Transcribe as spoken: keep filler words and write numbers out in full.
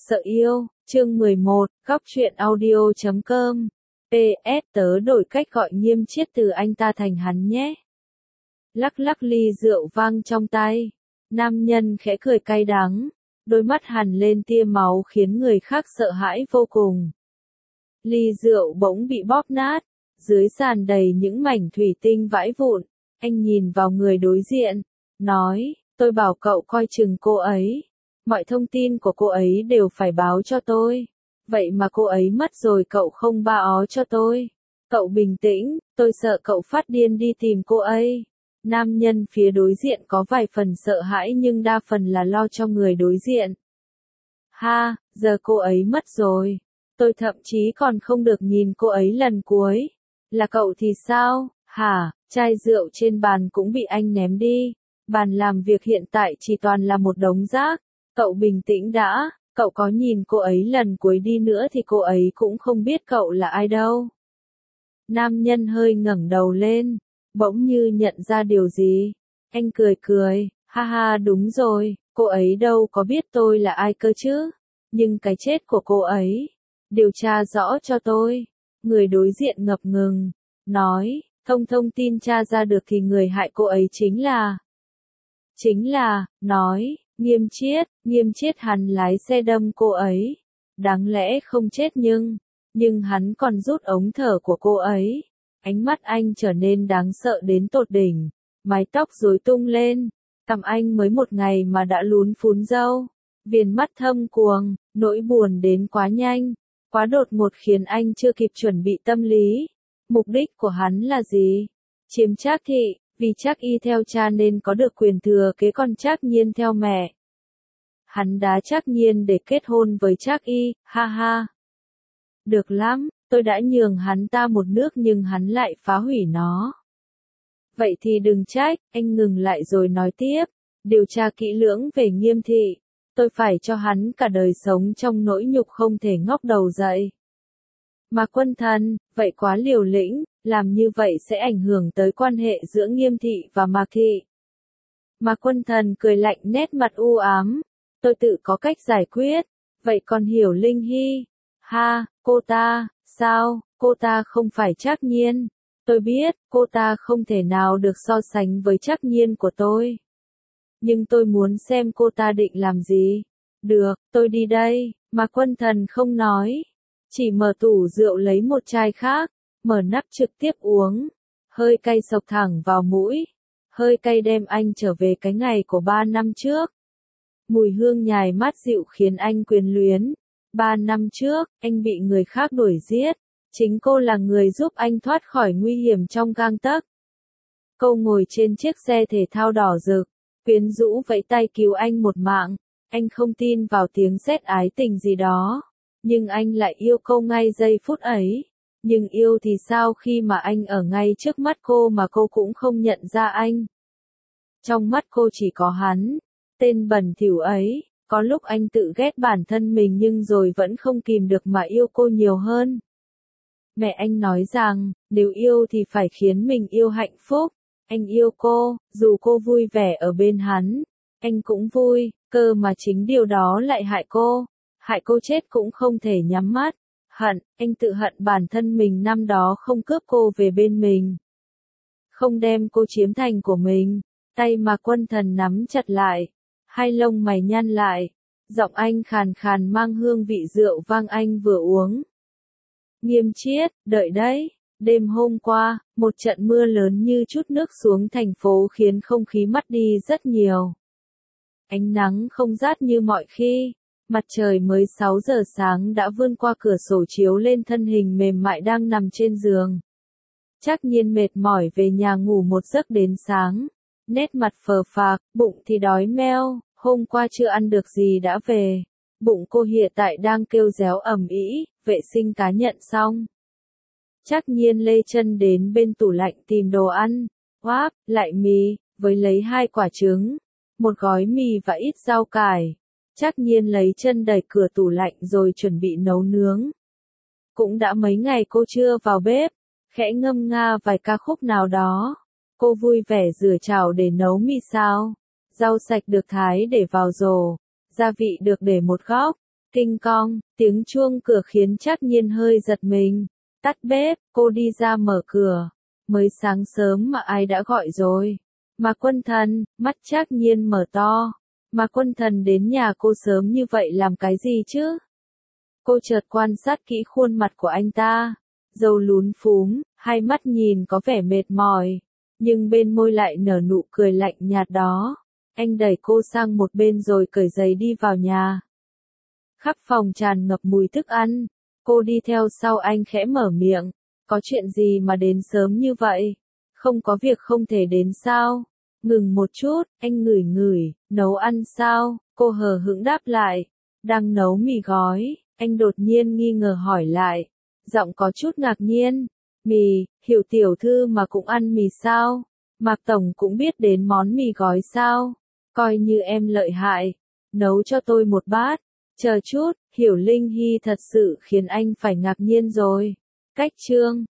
Sợ yêu, chương mười một, góc truyện audio chấm com. pê ét tớ đổi cách gọi Nghiêm Chiết từ anh ta thành hắn nhé. Lắc lắc ly rượu vang trong tay. Nam nhân khẽ cười cay đắng. Đôi mắt hằn lên tia máu khiến người khác sợ hãi vô cùng. Ly rượu bỗng bị bóp nát. Dưới sàn đầy những mảnh thủy tinh vãi vụn. Anh nhìn vào người đối diện. Nói, tôi bảo cậu coi chừng cô ấy. Mọi thông tin của cô ấy đều phải báo cho tôi. Vậy mà cô ấy mất rồi cậu không ba ó cho tôi. Cậu bình tĩnh, tôi sợ cậu phát điên đi tìm cô ấy. Nam nhân phía đối diện có vài phần sợ hãi nhưng đa phần là lo cho người đối diện. Ha, giờ cô ấy mất rồi. Tôi thậm chí còn không được nhìn cô ấy lần cuối. Là cậu thì sao, hả? Chai rượu trên bàn cũng bị anh ném đi. Bàn làm việc hiện tại chỉ toàn là một đống rác. Cậu bình tĩnh đã, cậu có nhìn cô ấy lần cuối đi nữa thì cô ấy cũng không biết cậu là ai đâu. Nam nhân hơi ngẩng đầu lên, bỗng như nhận ra điều gì. Anh cười cười, ha ha đúng rồi, cô ấy đâu có biết tôi là ai cơ chứ. Nhưng cái chết của cô ấy, điều tra rõ cho tôi. Người đối diện ngập ngừng, nói, thông thông tin tra ra được thì người hại cô ấy chính là... Chính là, nói... Nghiêm Chiết, Nghiêm Chiết hắn lái xe đâm cô ấy. Đáng lẽ không chết nhưng, nhưng hắn còn rút ống thở của cô ấy. Ánh mắt anh trở nên đáng sợ đến tột đỉnh. Mái tóc rối tung lên. Cằm anh mới một ngày mà đã lún phún râu. Viền mắt thâm quầng, nỗi buồn đến quá nhanh. Quá đột ngột khiến anh chưa kịp chuẩn bị tâm lý. Mục đích của hắn là gì? Chiếm Trác thị. Vì Trác Y theo cha nên có được quyền thừa kế còn Trác Nhiên theo mẹ. Hắn đá Trác Nhiên để kết hôn với Trác Y, ha ha. Được lắm, tôi đã nhường hắn ta một nước nhưng hắn lại phá hủy nó. Vậy thì đừng trách, anh ngừng lại rồi nói tiếp. Điều tra kỹ lưỡng về Nghiêm thị. Tôi phải cho hắn cả đời sống trong nỗi nhục không thể ngóc đầu dậy. Mà Quân Thần, vậy quá liều lĩnh. Làm như vậy sẽ ảnh hưởng tới quan hệ giữa Nghiêm thị và Mạc thị. Mà Quân Thần cười lạnh nét mặt u ám. Tôi tự có cách giải quyết. Vậy còn Hiểu Linh Hy? Ha, cô ta, sao, cô ta không phải Trác Nhiên. Tôi biết, cô ta không thể nào được so sánh với Trác Nhiên của tôi. Nhưng tôi muốn xem cô ta định làm gì. Được, tôi đi đây. Mà Quân Thần không nói. Chỉ mở tủ rượu lấy một chai khác. Mở nắp trực tiếp uống. Hơi cay sộc thẳng vào mũi. Hơi cay đem anh trở về cái ngày của ba năm trước. Mùi hương nhài mát dịu khiến anh quyến luyến. Ba năm trước, anh bị người khác đuổi giết. Chính cô là người giúp anh thoát khỏi nguy hiểm trong gang tấc. Cô ngồi trên chiếc xe thể thao đỏ rực. Quyến rũ vẫy tay cứu anh một mạng. Anh không tin vào tiếng sét ái tình gì đó. Nhưng anh lại yêu cô ngay giây phút ấy. Nhưng yêu thì sao khi mà anh ở ngay trước mắt cô mà cô cũng không nhận ra anh. Trong mắt cô chỉ có hắn, tên bẩn thỉu ấy. Có lúc anh tự ghét bản thân mình nhưng rồi vẫn không kìm được mà yêu cô nhiều hơn. Mẹ anh nói rằng, nếu yêu thì phải khiến mình yêu hạnh phúc. Anh yêu cô, dù cô vui vẻ ở bên hắn, anh cũng vui, cơ mà chính điều đó lại hại cô. Hại cô chết cũng không thể nhắm mắt. Hận, anh tự hận bản thân mình năm đó không cướp cô về bên mình. Không đem cô chiếm thành của mình. Tay mà Quân Thần nắm chặt lại. Hai lông mày nhăn lại. Giọng anh khàn khàn mang hương vị rượu vang anh vừa uống. Nghiêm Chiết, đợi đấy. Đêm hôm qua, một trận mưa lớn như chút nước xuống thành phố khiến không khí mất đi rất nhiều. Ánh nắng không rát như mọi khi. Mặt trời mới sáu giờ sáng đã vươn qua cửa sổ chiếu lên thân hình mềm mại đang nằm trên giường. Trác Nhiên mệt mỏi về nhà ngủ một giấc đến sáng. Nét mặt phờ phạc, bụng thì đói meo, hôm qua chưa ăn được gì đã về. Bụng cô hiện tại đang kêu réo ầm ĩ, vệ sinh cá nhận xong. Trác Nhiên lê chân đến bên tủ lạnh tìm đồ ăn. Oáp, lại mì, với lấy hai quả trứng, một gói mì và ít rau cải. Trác Nhiên lấy chân đẩy cửa tủ lạnh rồi chuẩn bị nấu nướng. Cũng đã mấy ngày cô chưa vào bếp, khẽ ngâm nga vài ca khúc nào đó. Cô vui vẻ rửa chảo để nấu mì xào. Rau sạch được thái để vào rổ, gia vị được để một góc. Kinh cong, tiếng chuông cửa khiến Trác Nhiên hơi giật mình. Tắt bếp, cô đi ra mở cửa. Mới sáng sớm mà ai đã gọi rồi. Mà Quân Thần, mắt Trác Nhiên mở to. Mà Quân Thần đến nhà cô sớm như vậy làm cái gì chứ? Cô chợt quan sát kỹ khuôn mặt của anh ta. Râu lún phúm, hai mắt nhìn có vẻ mệt mỏi. Nhưng bên môi lại nở nụ cười lạnh nhạt đó. Anh đẩy cô sang một bên rồi cởi giày đi vào nhà. Khắp phòng tràn ngập mùi thức ăn. Cô đi theo sau anh khẽ mở miệng. Có chuyện gì mà đến sớm như vậy? Không có việc không thể đến sao? Ngừng một chút, anh ngửi ngửi, nấu ăn sao? Cô hờ hững đáp lại. Đang nấu mì gói, anh đột nhiên nghi ngờ hỏi lại. Giọng có chút ngạc nhiên. Mì, Hiểu tiểu thư mà cũng ăn mì sao? Mạc Tổng cũng biết đến món mì gói sao? Coi như em lợi hại. Nấu cho tôi một bát. Chờ chút, Hiểu Linh Hy thật sự khiến anh phải ngạc nhiên rồi. Cách chương